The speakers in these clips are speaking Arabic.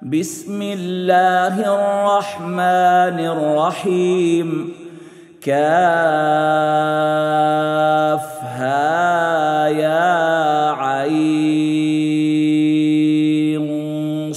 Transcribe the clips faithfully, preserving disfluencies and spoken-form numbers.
بسم الله الرحمن الرحيم. كافها يا عين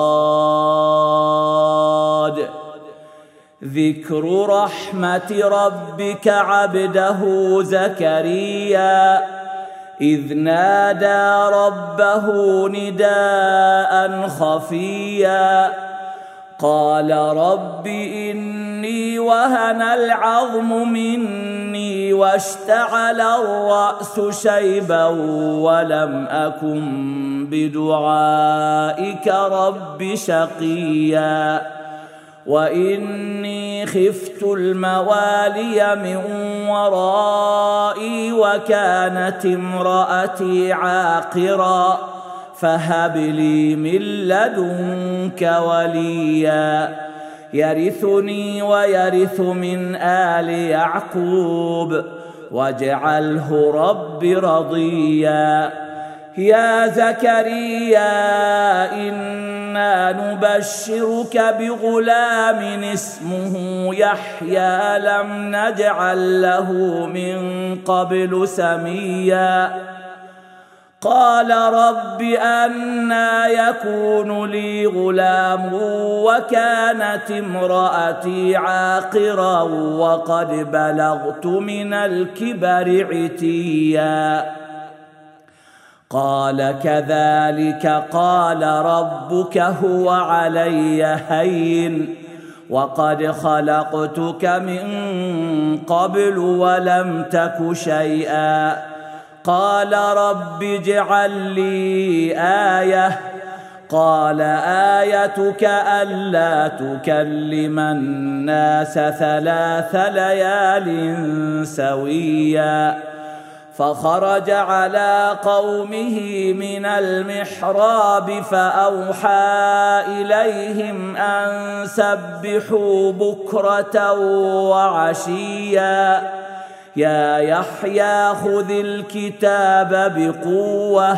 صاد. ذكر رحمة ربك عبده زكريا إذ نادى ربه نداء خفيا قال رب إني وهن العظم مني واشتعل الرأس شيبا ولم أكن بدعائك رب شقيا وإني خفت الموالي من ورائي وكانت امرأتي عاقرا فهب لي من لدنك وليا يرثني ويرث من آل يعقوب واجعله رب رضيا. يا زكريا إنا نبشرك بغلام اسمه يحيى لم نجعل له من قبل سميا قال رب أنى يكون لي غلام وكانت امرأتي عاقرا وقد بلغت من الكبر عتيا قال كذلك قال ربك هو علي هين وقد خلقتك من قبل ولم تك شيئا قال رب اجعل لي آية قال آيتك ألا تكلم الناس ثلاث ليال سويا فخرج على قومه من المحراب فأوحى إليهم أن سبحوا بكرة وعشيا يا يحيى خذ الكتاب بقوة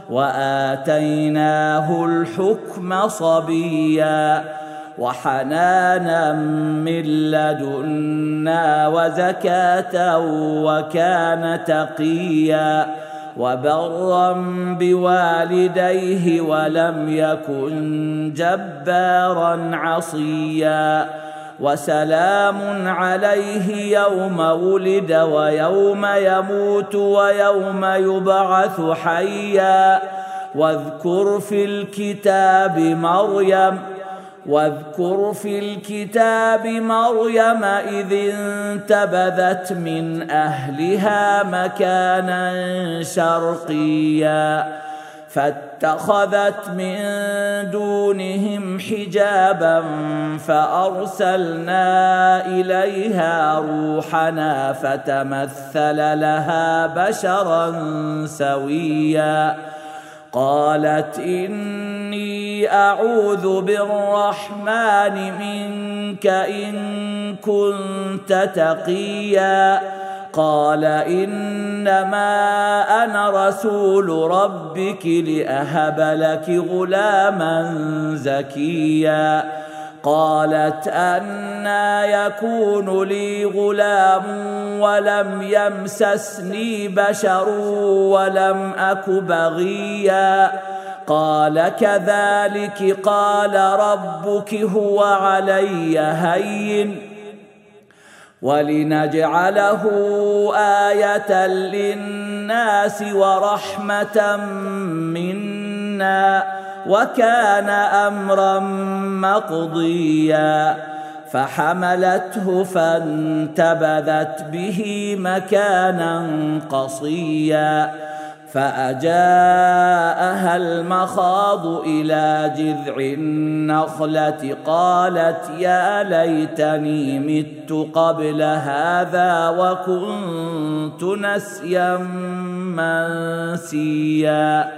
وآتيناه الحكم صبيا وحنانا من لدنا وزكاة وكان تقيا وبرا بوالديه ولم يكن جبارا عصيا وسلام عليه يوم ولد ويوم يموت ويوم يبعث حيا واذكر في الكتاب مريم واذكر في الكتاب مريم إذ انتبذت من أهلها مكانا شرقيا فاتخذت من دونهم حجابا فأرسلنا إليها روحنا فتمثل لها بشرا سويا قالت إني أعوذ بالرحمن منك إن كنت تقيا قال إنما أنا رسول ربك لأهب لك غلاما زكيا قالت أنى يكون لي غلام ولم يمسسني بشر ولم أك بغيا قال كذلك قال ربك هو علي هين ولنجعله آية للناس ورحمة منا وكان أمرا مقضيا فحملته فانتبذت به مكانا قصيا فأجاءها المخاض إلى جذع النخلة قالت يا ليتني مت قبل هذا وكنت نسيا منسيا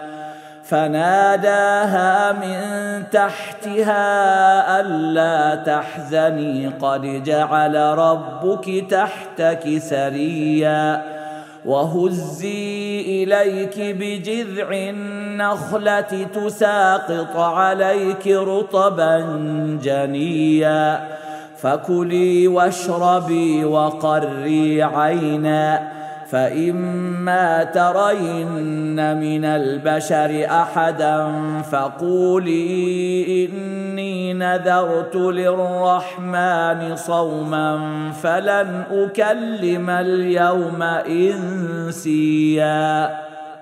فناداها من تحتها ألا تحزني قد جعل ربك تحتك سريا وهزي إليك بجذع النخلة تساقط عليك رطبا جنيا فكلي واشربي وقري عينا فإما ترين من البشر أحدا فقولي إني نذرت للرحمن صوما فلن أكلم اليوم إنسيا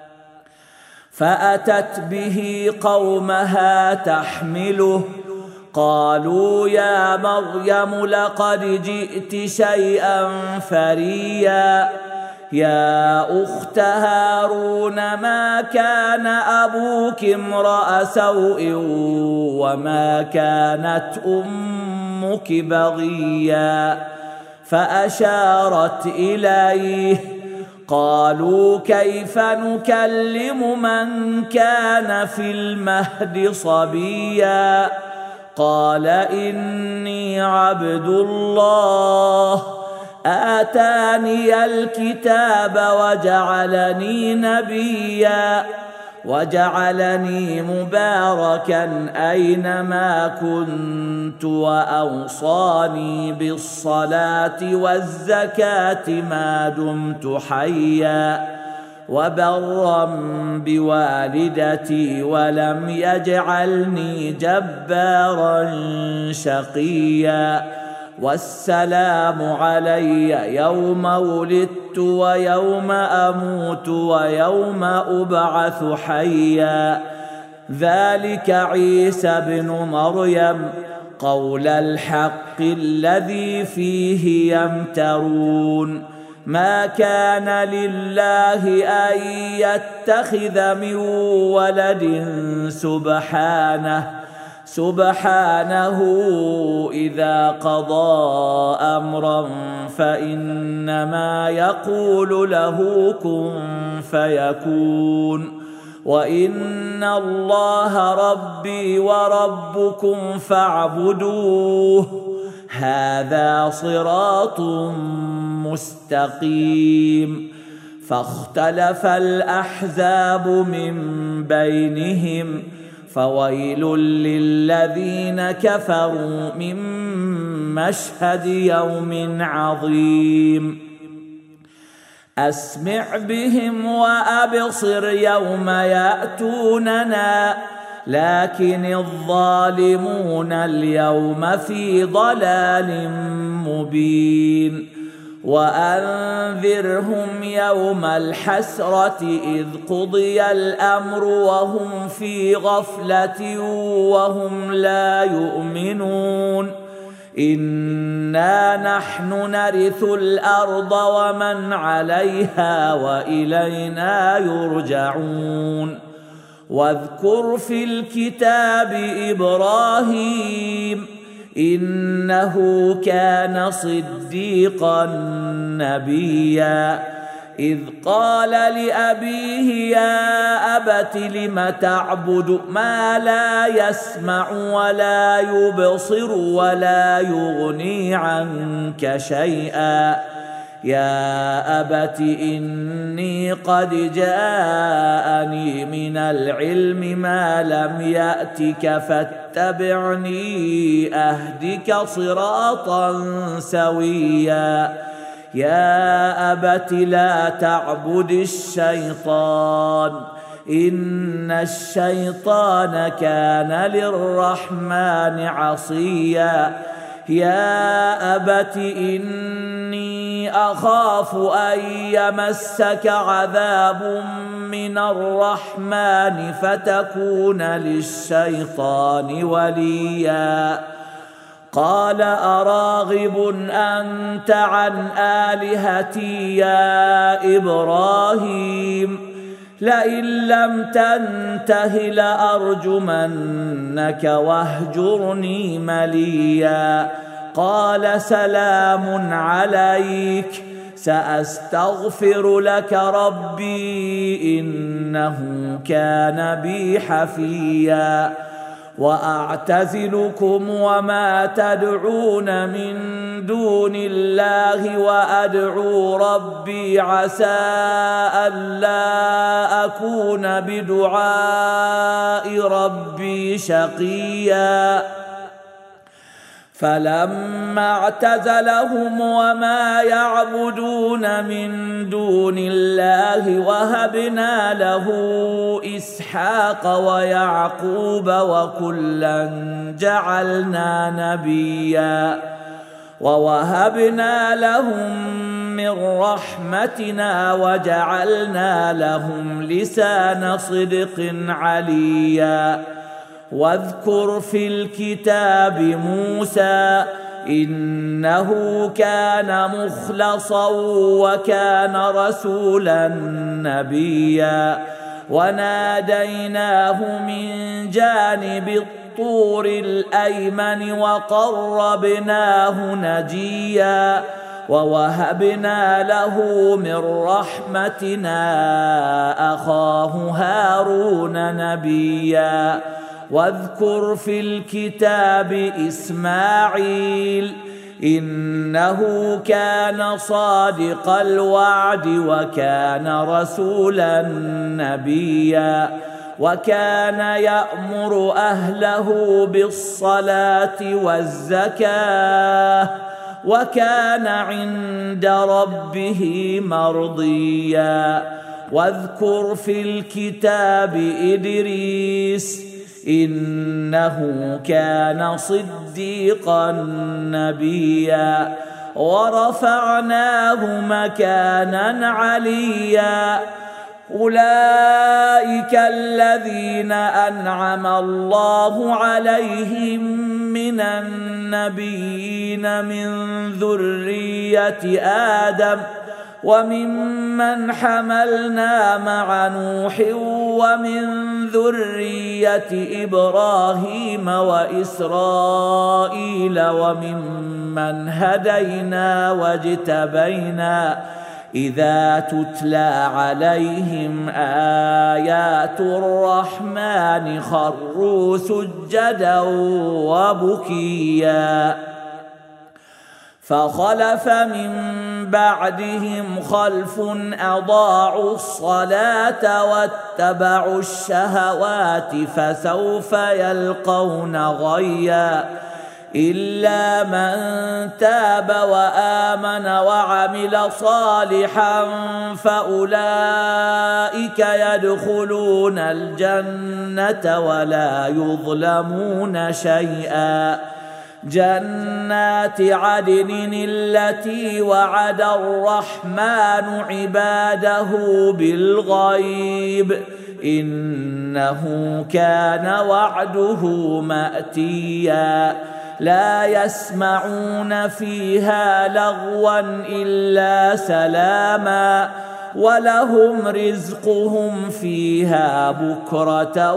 فأتت به قومها تحمله قالوا يا مريم لقد جئت شيئا فريا يا أخت هارون ما كان أبوك امرأ سوء وما كانت أمك بغيا فأشارت إليه قالوا كيف نكلم من كان في المهد صبيا قال إني عبد الله آتاني الكتاب وجعلني نبيا وجعلني مباركا أينما كنت وأوصاني بالصلاة والزكاة ما دمت حيا وبرا بوالدتي ولم يجعلني جبارا شقيا والسلام علي يوم ولدت ويوم أموت ويوم أبعث حيا ذلك عيسى بن مريم قول الحق الذي فيه يمترون ما كان لله أن يتخذ من ولد سبحانه سبحانه إذا قضى أمرا فإنما يقول له كن فيكون وإن الله ربي وربكم فاعبدوه هذا صراط مستقيم فاختلف الأحزاب من بينهم فويل للذين كفروا من مشهد يوم عظيم أسمع بهم وأبصر يوم يأتوننا لكن الظالمون اليوم في ضلال مبين وأنذرهم يوم الحسرة إذ قضي الأمر وهم في غفلة وهم لا يؤمنون إنا نحن نرث الأرض ومن عليها وإلينا يرجعون واذكر في الكتاب إبراهيم إنه كان صديقا نبيا إذ قال لأبيه يا أبت لم تعبد ما لا يسمع ولا يبصر ولا يغني عنك شيئا يا أبت إني قد جاءني من العلم ما لم يأتك فاتبعني أهدك صراطا سويا يا أبت لا تعبد الشيطان إن الشيطان كان للرحمن عصيا يا أبت إني أخاف أن يمسك عذاب من الرحمن فتكون للشيطان وليا قال أراغب أنت عن آلهتي يا إبراهيم لئن لم تنته لأرجمنك واهجرني مليا قال سلام عليك سأستغفر لك ربي إنه كان بي حفيا وأعتزلكم وما تدعون من دون الله وأدعو ربي عسى ألا أكون بدعاء ربي شقيا فلما اعتزلهم وما يعبدون من دون الله وهبنا له إسحاق ويعقوب وكلا جعلنا نبيا ووهبنا لهم من رحمتنا وجعلنا لهم لسان صدق عليا واذكر في الكتاب موسى إنه كان مخلصا وكان رسولا نبيا وناديناه من جانب الطور الأيمن وقربناه نجيا ووهبنا له من رحمتنا أخاه هارون نبيا واذكر في الكتاب إسماعيل إنه كان صادق الوعد وكان رسولا نبيا وكان يأمر أهله بالصلاة والزكاة وكان عند ربه مرضيا واذكر في الكتاب إدريس إنه كان صديقا نبيا ورفعناه مكانا عليا أولئك الذين أنعم الله عليهم من النبيين من ذرية آدم وممن حملنا مع نوح ومن ذرية إبراهيم وإسرائيل وممن هدينا واجتبينا إذا تتلى عليهم آيات الرحمن خروا سجدا وبكيا فخلف من بعدهم خلف أضاعوا الصلاة واتبعوا الشهوات فسوف يلقون غيا إلا من تاب وآمن وعمل صالحا فأولئك يدخلون الجنة ولا يظلمون شيئا جنات عدن التي وعد الرحمن عباده بالغيب إنه كان وعده مأتيا لا يسمعون فيها لغوا إلا سلاما ولهم رزقهم فيها بكرة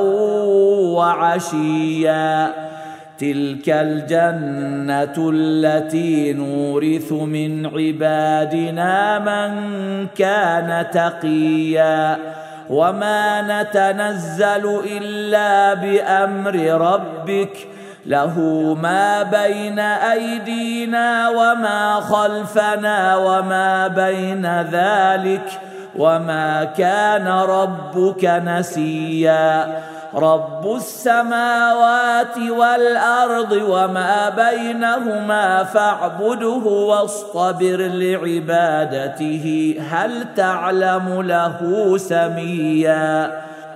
وعشيا تلك الجنة التي نورث من عبادنا من كان تقيا وما نتنزل إلا بأمر ربك له ما بين أيدينا وما خلفنا وما بين ذلك وما كان ربك نسيا رب السماوات والأرض وما بينهما فاعبده واصطبر لعبادته هل تعلم له سميا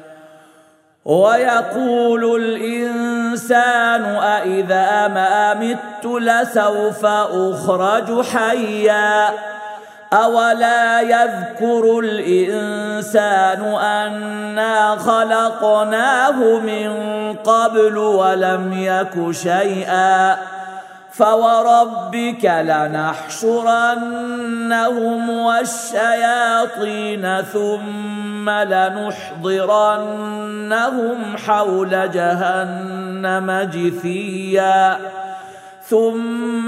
ويقول الإنسان أإذا ما مت لسوف أخرج حيا أولا يذكر الإنسان أنا خلقناه من قبل ولم يك شيئا فوربك لنحشرنهم والشياطين ثم لنحضرنهم حول جهنم جثيا ثم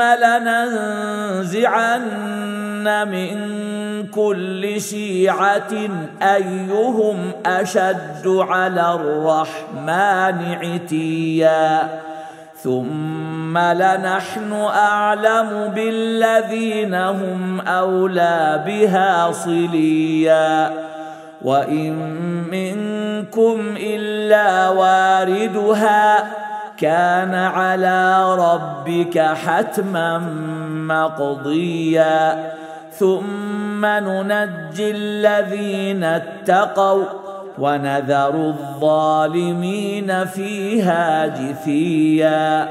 لننزعن من كل شيعة أيهم أشد على الرحمن عتيا ثم لنحن أعلم بالذين هم أولى بها صليا وإن منكم إلا واردها كان على ربك حتما مقضيا ثم ننجي الذين اتقوا ونذر الظالمين فيها جثيا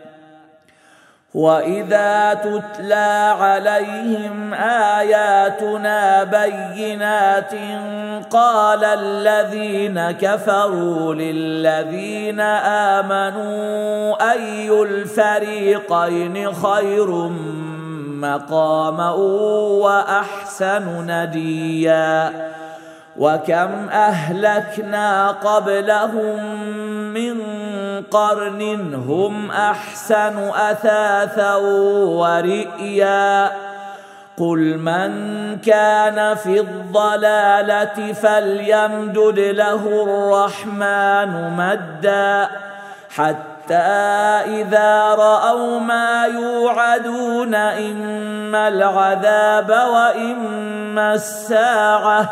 وإذا تتلى عليهم آياتنا بينات قال الذين كفروا للذين آمنوا أي الفريقين خير مقاما وأحسن نديا وكم أهلكنا قبلهم من قرن هم أحسن أثاثا ورئيا قل من كان في الضلالة فليمدد له الرحمن مدا حتى إذا رأوا ما يوعدون إما العذاب وإما الساعة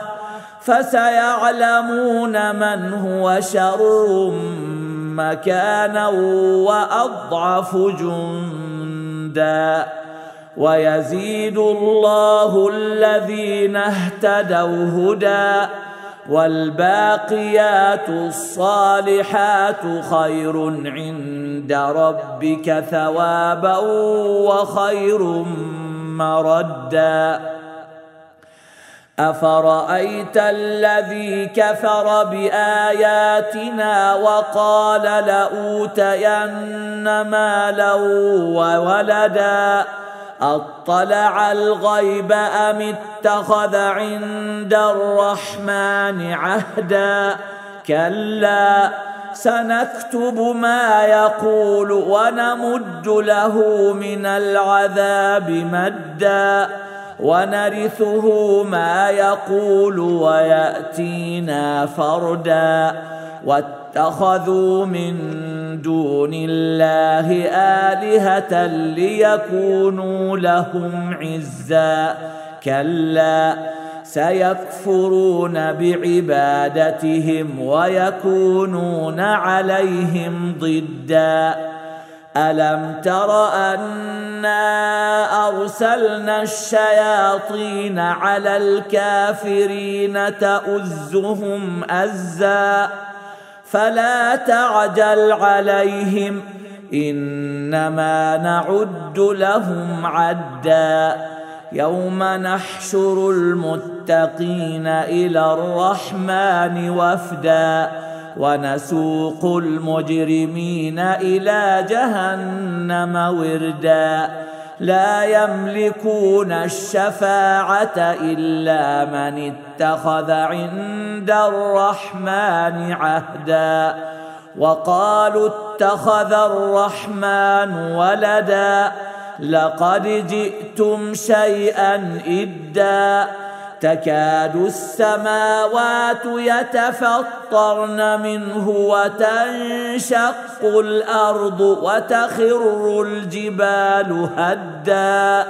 فسيعلمون من هو شر مكانا وأضعف جندا ويزيد الله الذين اهتدوا هدى والباقيات الصالحات خير عند ربك ثوابا وخير مردا أفرأيت الذي كفر بآياتنا وقال لأوتين مالا وولدا أطلع الغيب أم اتخذ عند الرحمن عهدا كلا سنكتب ما يقول ونمد له من العذاب مدا ونرثه ما يقول ويأتينا فردا واتخذوا من دون الله آلهة ليكونوا لهم عزا كلا سيكفرون بعبادتهم ويكونون عليهم ضدا ألم تر أنا أرسلنا الشياطين على الكافرين تؤزهم أزا فلا تعجل عليهم إنما نعد لهم عدا يوم نحشر المتقين إلى الرحمن وفدا ونسوق المجرمين إلى جهنم وردا لا يملكون الشفاعة إلا من اتخذ عند الرحمن عهدا وقالوا اتخذ الرحمن ولدا لقد جئتم شيئا إدا تكاد السماوات يتفطرن منه وتنشق الأرض وتخر الجبال هدا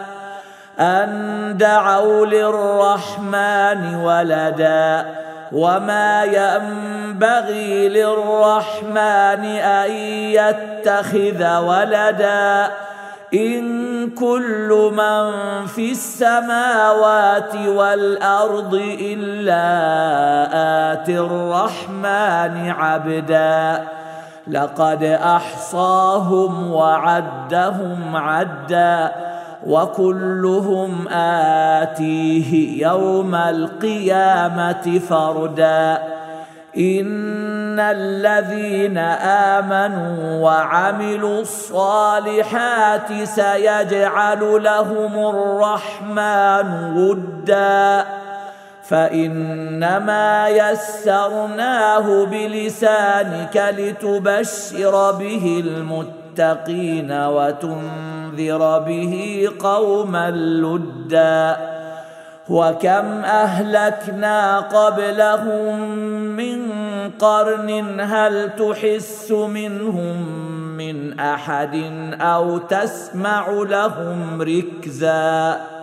أن دعوا للرحمن ولدا وما ينبغي للرحمن أن يتخذ ولدا إن كل من في السماوات والأرض إلا آتي الرحمن عبدا لقد أحصاهم وعدهم عدا وكلهم آتيه يوم القيامة فردا إن الذين آمنوا وعملوا الصالحات سيجعل لهم الرحمن ودا فإنما يسرناه بلسانك لتبشر به المتقين للمتقين وتنذر به قوما لدا وكم أهلكنا قبلهم من قرن هل تحس منهم من أحد أو تسمع لهم ركزا